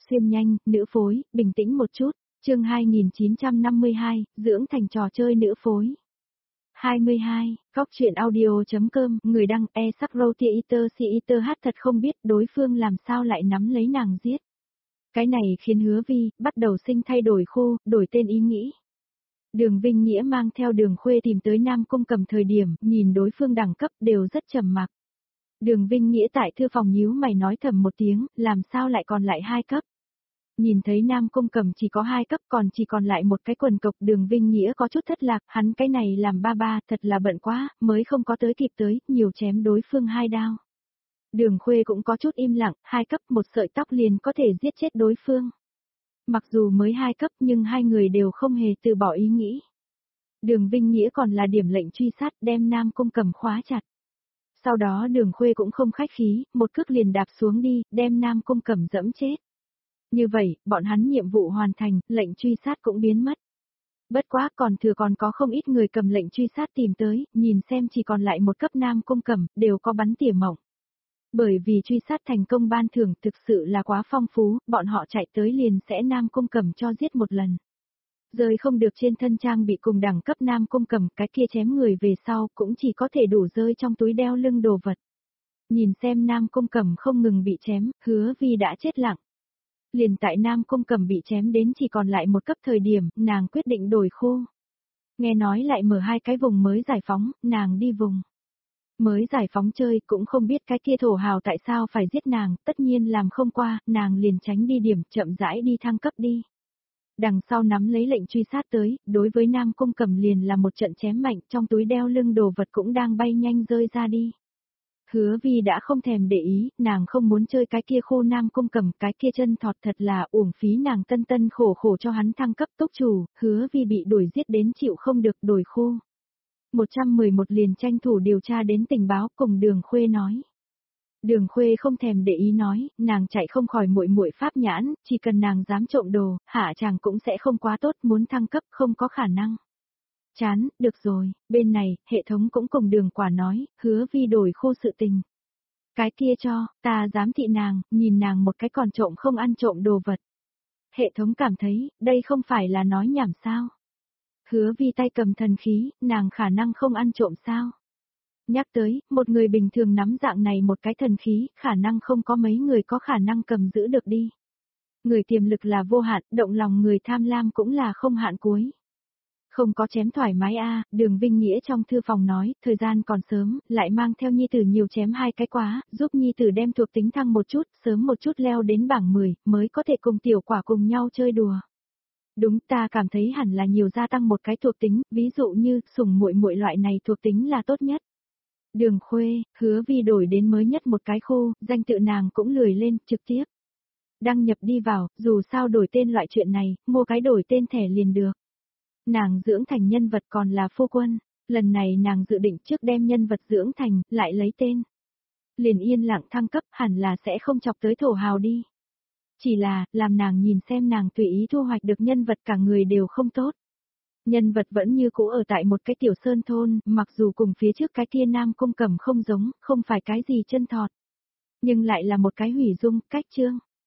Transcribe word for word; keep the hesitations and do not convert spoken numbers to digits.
Xuyên nhanh, nữ phối, bình tĩnh một chút. Chương hai nghìn chín trăm năm mươi hai, dưỡng thành trò chơi nữ phối. hai mươi hai, Góc truyện audio.com, người đăng e sắc Roti Eater Si Eater hát thật không biết đối phương làm sao lại nắm lấy nàng giết. Cái này khiến Hứa Vi bắt đầu sinh thay đổi khu, đổi tên ý nghĩ. Đường Vinh Nghĩa mang theo Đường Khuê tìm tới Nam Cung Cầm thời điểm, nhìn đối phương đẳng cấp đều rất trầm mặc. Đường Vinh Nghĩa tại thư phòng nhíu mày nói thầm một tiếng, làm sao lại còn lại hai cấp. Nhìn thấy Nam Cung Cầm chỉ có hai cấp còn chỉ còn lại một cái quần cộc, Đường Vinh Nghĩa có chút thất lạc, hắn cái này làm ba ba, thật là bận quá, mới không có tới kịp tới, nhiều chém đối phương hai đao. Đường Khuê cũng có chút im lặng, hai cấp một sợi tóc liền có thể giết chết đối phương. Mặc dù mới hai cấp nhưng hai người đều không hề từ bỏ ý nghĩ. Đường Vinh Nghĩa còn là điểm lệnh truy sát đem Nam Cung Cầm khóa chặt. Sau đó Đường Khuê cũng không khách khí, một cước liền đạp xuống đi, đem Nam Cung Cầm dẫm chết. Như vậy, bọn hắn nhiệm vụ hoàn thành, lệnh truy sát cũng biến mất. Bất quá còn thừa còn có không ít người cầm lệnh truy sát tìm tới, nhìn xem chỉ còn lại một cấp Nam Cung Cầm, đều có bắn tỉa mỏng. Bởi vì truy sát thành công ban thưởng thực sự là quá phong phú, bọn họ chạy tới liền sẽ Nam Cung Cầm cho giết một lần. Rơi không được trên thân trang bị cùng đẳng cấp Nam Cung Cầm, cái kia chém người về sau cũng chỉ có thể đủ rơi trong túi đeo lưng đồ vật. Nhìn xem Nam Cung Cầm không ngừng bị chém, Hứa Vi đã chết lặng. Liền tại Nam Cung Cầm bị chém đến chỉ còn lại một cấp thời điểm, nàng quyết định đổi khu. Nghe nói lại mở hai cái vùng mới giải phóng, nàng đi vùng mới giải phóng chơi, cũng không biết cái kia thổ hào tại sao phải giết nàng, tất nhiên làm không qua, nàng liền tránh đi điểm, chậm rãi đi thăng cấp đi. Đằng sau nắm lấy lệnh truy sát tới, đối với Nam Cung Cầm liền là một trận chém mạnh, trong túi đeo lưng đồ vật cũng đang bay nhanh rơi ra đi. Hứa Vi đã không thèm để ý, nàng không muốn chơi cái kia khu Nam Cung Cầm, cái kia chân thọt thật là uổng phí nàng tân tân khổ khổ cho hắn thăng cấp túc chủ, Hứa Vi bị đuổi giết đến chịu không được đổi khu. một trăm mười một liền tranh thủ điều tra đến tình báo cùng Đường Khuê nói. Đường Khuê không thèm để ý nói, nàng chạy không khỏi muội muội pháp nhãn, chỉ cần nàng dám trộm đồ, hạ chàng cũng sẽ không quá tốt, muốn thăng cấp không có khả năng. Chán, được rồi, bên này, hệ thống cũng cùng Đường Quả nói, Hứa Vi đổi khu sự tình. Cái kia cho, ta dám thị nàng, nhìn nàng một cái còn trộm không ăn trộm đồ vật. Hệ thống cảm thấy, đây không phải là nói nhảm sao. Hứa Vi tay cầm thần khí, nàng khả năng không ăn trộm sao. Nhắc tới, một người bình thường nắm dạng này một cái thần khí, khả năng không có mấy người có khả năng cầm giữ được đi. Người tiềm lực là vô hạn, động lòng người tham lam cũng là không hạn cuối. Không có chém thoải mái a, Đường Vinh Nghĩa trong thư phòng nói, thời gian còn sớm, lại mang theo nhi tử nhiều chém hai cái quá, giúp nhi tử đem thuộc tính thăng một chút, sớm một chút leo đến bảng mười, mới có thể cùng tiểu quả cùng nhau chơi đùa. Đúng, ta cảm thấy hẳn là nhiều gia tăng một cái thuộc tính, ví dụ như, sủng muội muội loại này thuộc tính là tốt nhất. Đường Khuê, Hứa Vi đổi đến mới nhất một cái khu, danh tự nàng cũng lười lên, trực tiếp đăng nhập đi vào, dù sao đổi tên loại chuyện này, mua cái đổi tên thẻ liền được. Nàng dưỡng thành nhân vật còn là phu quân, lần này nàng dự định trước đem nhân vật dưỡng thành, lại lấy tên. Liền yên lặng thăng cấp hẳn là sẽ không chọc tới thổ hào đi. Chỉ là, làm nàng nhìn xem nàng tùy ý thu hoạch được nhân vật cả người đều không tốt. Nhân vật vẫn như cũ ở tại một cái tiểu sơn thôn, mặc dù cùng phía trước cái kia Nam Cung Cầm không giống, không phải cái gì chân thọt. Nhưng lại là một cái hủy dung, cách chương.